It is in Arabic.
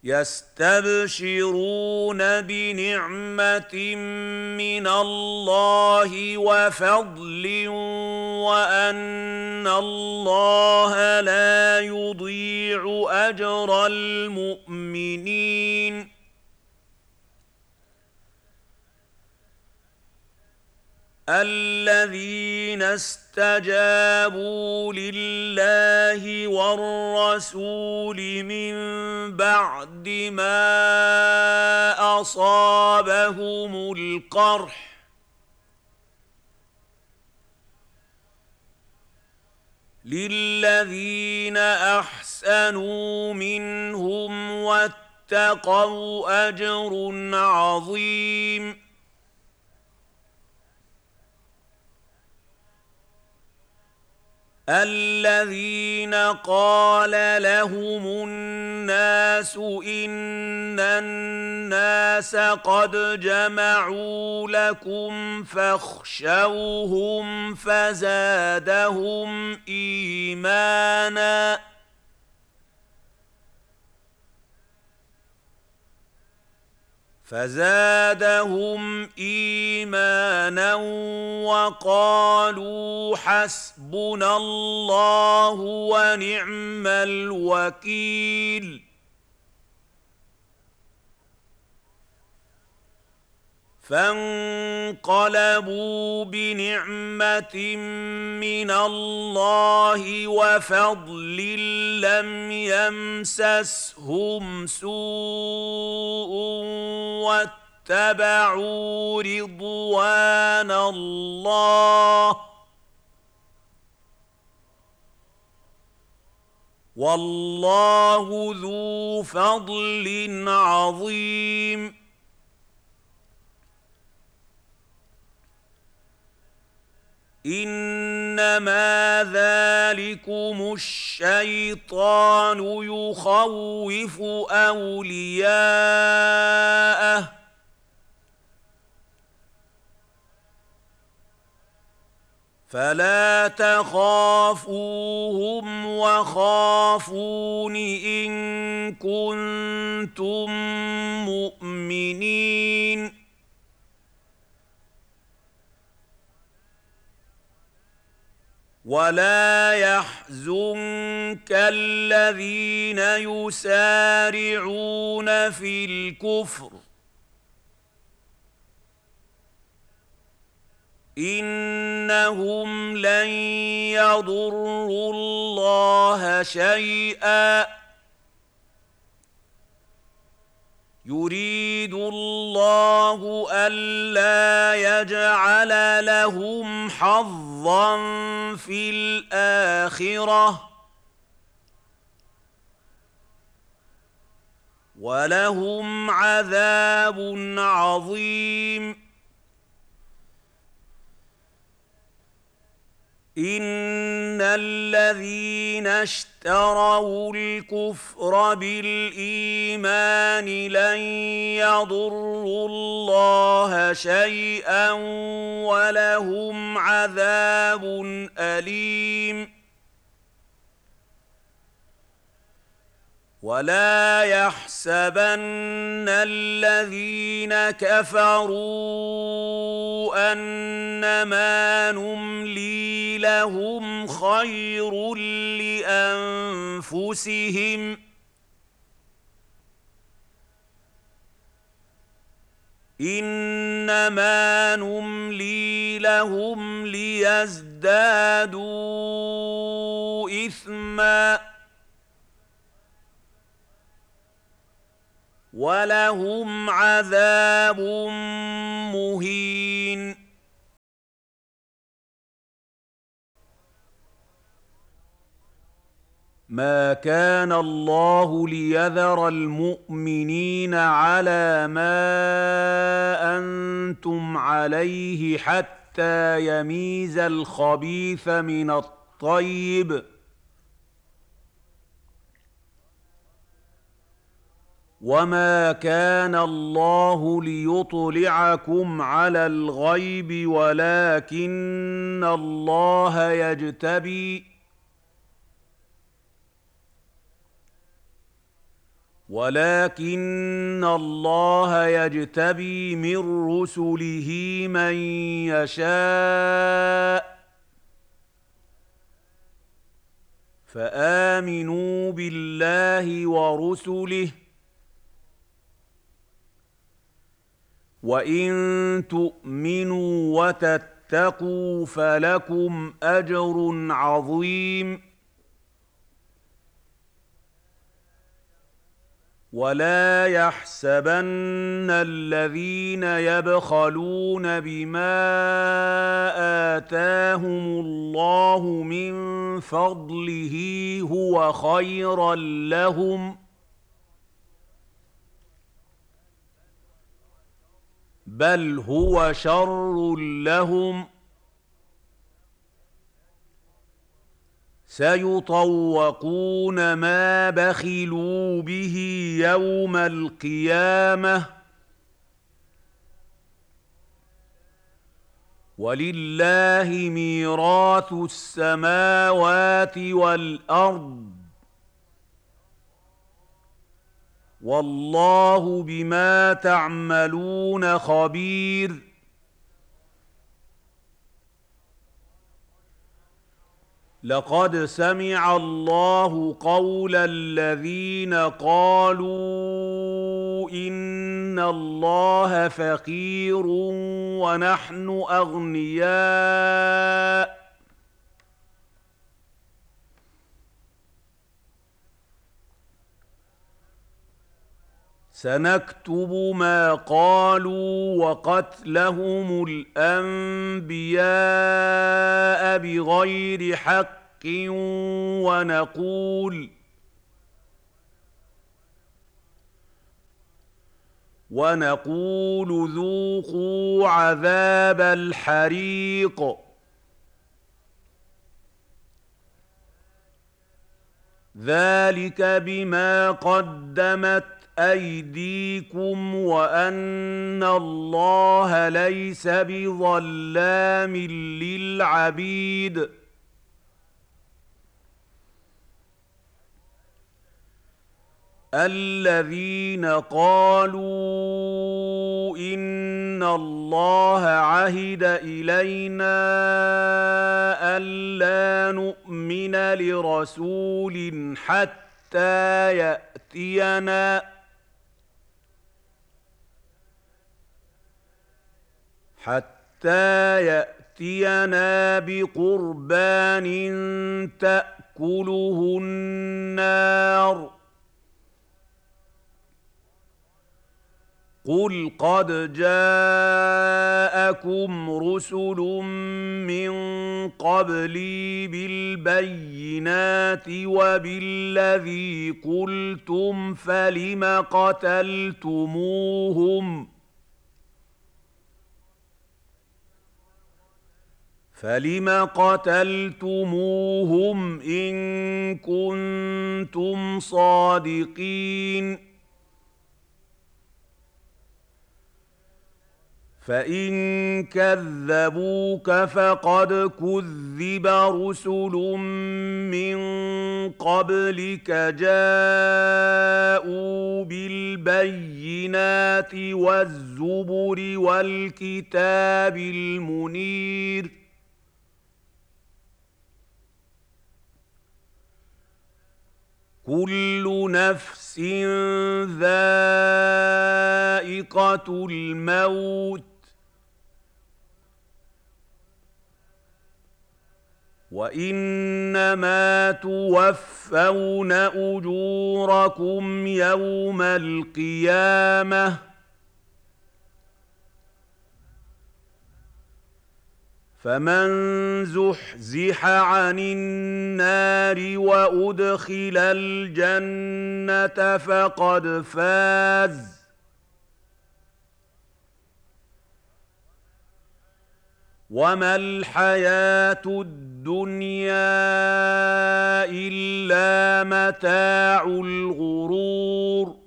يستبشرون بنعمة من الله وفضل وأن الله لا يضيع أجر المؤمنين. الذين استجابوا لله والرسول من بعد ما أصابهم القرح للذين أحسنوا منهم واتقوا أجر عظيم. الذين قال لهم الناس إن الناس قد جمعوا لكم فاخشوهم فزادهم إيمانا وقالوا حسبنا الله ونعم الوكيل. فانقلبوا بنعمة من الله وفضل لم يمسسهم سوء واتبعوا رضوان الله والله ذو فضل عظيم. إنما ذلكم الشيطان يخوف أولياءه فلا تخافوهم وخافون إن كنتم مؤمنين. ولا يحزنك الذين يسارعون في الكفر إنهم لن يضروا الله شيئا يريد الله ألا يجعل لهم حظا في الآخرة ولهم عذاب عظيم. إن الذين اشتروا الكفر بالإيمان لن يضروا الله شيئا ولهم عذاب أليم. ولا يحسبن الذين كفروا أنما نملي لهم خير لأنفسهم إنما نملي لهم ليزدادوا إثما ولهم عذاب مهين. ما كان الله ليذر المؤمنين على ما أنتم عليه حتى يميز الخبيث من الطيب وما كان الله ليطلعكم على الغيب ولكن الله يجتبي ولكن الله يجتبي من رسله من يشاء فآمنوا بالله ورسله وإن تؤمنوا وتتقوا فلكم أجر عظيم ولا يحسبن الذين يبخلون بما آتاهم الله من فضله هو خيرا لهم بل هو شر لهم سيطوقون ما بخلوا به يوم القيامة ولله ميراث السماوات والأرض والله بما تعملون خبير لقد سمع الله قول الذين قالوا إن الله فقير ونحن أغنياء سنكتب ما قالوا وقتلهم الأنبياء بغير حق ونقول ذوقوا عذاب الحريق ذلك بما قدمت أيديكم وأن الله ليس بظلام للعبيد الذين قالوا إن الله عهد إلينا ألا نؤمن لرسول حتى يأتينا بقربان تأكله النار قل قد جاءكم رسل من قبلي بالبينات وبالذي قلتم فلم قتلتموهم إن كنتم صادقين فإن كذبوك فقد كذب رسل من قبلك جاءوا بالبينات والزبر والكتاب المنير كل نفس ذائقة الموت وإنما توفون أجوركم يوم القيامة فمن زحزح عن النار وأدخل الجنة فقد فاز وما الحياة الدنيا إلا متاع الغرور